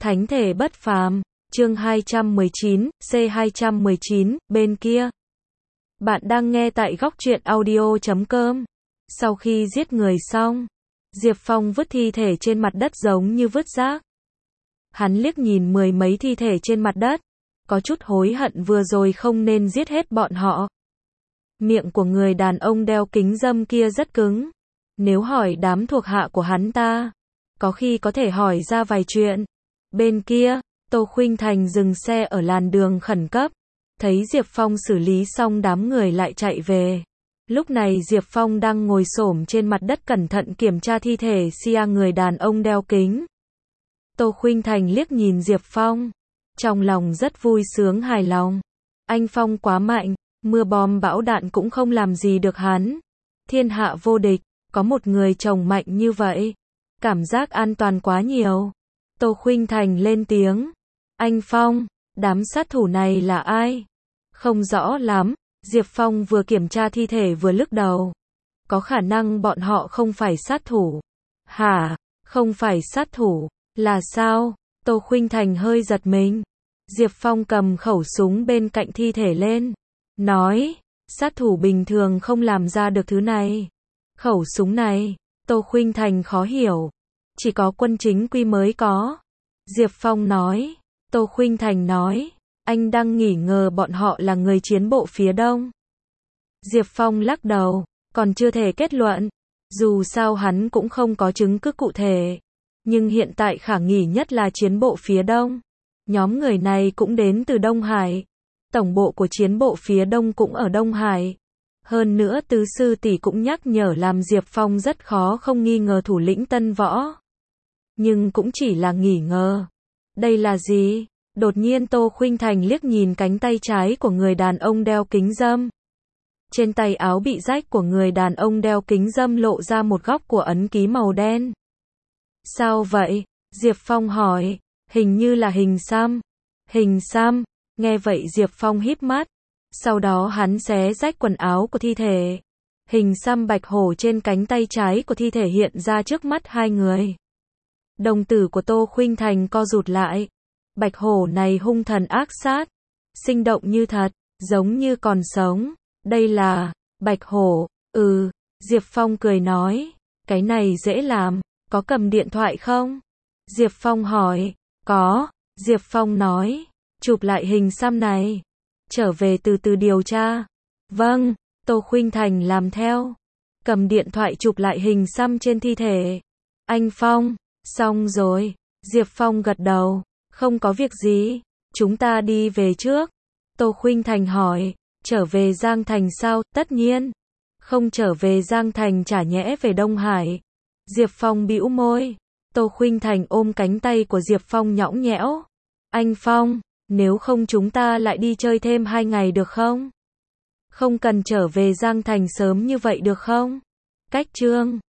Thánh thể bất phàm, chương 219, C219, bên kia. Bạn đang nghe tại góc truyện audio.com. Sau khi giết người xong, Diệp Phong vứt thi thể trên mặt đất giống như vứt rác. Hắn liếc nhìn mười mấy thi thể trên mặt đất, có chút hối hận vừa rồi không nên giết hết bọn họ. Miệng của người đàn ông đeo kính râm kia rất cứng. Nếu hỏi đám thuộc hạ của hắn ta, có khi có thể hỏi ra vài chuyện. Bên kia, Tô Khuynh Thành dừng xe ở làn đường khẩn cấp. Thấy Diệp Phong xử lý xong đám người lại chạy về. Lúc này Diệp Phong đang ngồi xổm trên mặt đất cẩn thận kiểm tra thi thể người đàn ông đeo kính. Tô Khuynh Thành liếc nhìn Diệp Phong, trong lòng rất vui sướng hài lòng. Anh Phong quá mạnh, mưa bom bão đạn cũng không làm gì được hắn. Thiên hạ vô địch, có một người chồng mạnh như vậy, cảm giác an toàn quá nhiều. Tô Khuynh Thành lên tiếng. Anh Phong, đám sát thủ này là ai? Không rõ lắm. Diệp Phong vừa kiểm tra thi thể vừa lắc đầu. Có khả năng bọn họ không phải sát thủ. Hả? Không phải sát thủ? Là sao? Tô Khuynh Thành hơi giật mình. Diệp Phong cầm khẩu súng bên cạnh thi thể lên, nói, sát thủ bình thường không làm ra được thứ này. Khẩu súng này, Tô Khuynh Thành khó hiểu. Chỉ có quân chính quy mới có. Diệp Phong nói. Tô Khuynh Thành nói, anh đang nghi ngờ bọn họ là người chiến bộ phía đông. Diệp Phong lắc đầu, còn chưa thể kết luận. Dù sao hắn cũng không có chứng cứ cụ thể. Nhưng hiện tại khả nghi nhất là chiến bộ phía đông. Nhóm người này cũng đến từ Đông Hải. Tổng bộ của chiến bộ phía đông cũng ở Đông Hải. Hơn nữa tứ sư tỷ cũng nhắc nhở làm Diệp Phong rất khó không nghi ngờ thủ lĩnh Tân Võ. Nhưng cũng chỉ là nghi ngờ. Đây là gì? Đột nhiên Tô Khuynh Thành liếc nhìn cánh tay trái của người đàn ông đeo kính râm. Trên tay áo bị rách của người đàn ông đeo kính râm lộ ra một góc của ấn ký màu đen. Sao vậy? Diệp Phong hỏi. Hình như là hình xăm. Hình xăm? Nghe vậy Diệp Phong híp mắt. Sau đó hắn xé rách quần áo của thi thể. Hình xăm bạch hổ trên cánh tay trái của thi thể hiện ra trước mắt hai người. Đồng tử của Tô Khuynh Thành co rụt lại. Bạch hổ này hung thần ác sát, sinh động như thật, giống như còn sống. Đây là bạch hổ. Diệp Phong cười nói, cái này dễ làm, có cầm điện thoại không? Diệp Phong hỏi. Có. Diệp Phong nói, chụp lại hình xăm này, trở về từ từ điều tra. Vâng. Tô Khuynh Thành làm theo, cầm điện thoại chụp lại hình xăm trên thi thể. Anh Phong, xong rồi. Diệp Phong gật đầu. Không có việc gì, chúng ta đi về trước. Tô Khuynh Thành hỏi, trở về Giang Thành sao? Tất nhiên, không trở về Giang Thành chả nhẽ về Đông Hải. Diệp Phong bĩu môi. Tô Khuynh Thành ôm cánh tay của Diệp Phong nhõng nhẽo. Anh Phong, nếu không chúng ta lại đi chơi thêm 2 ngày được không? Không cần trở về Giang Thành sớm như vậy được không? Cách chương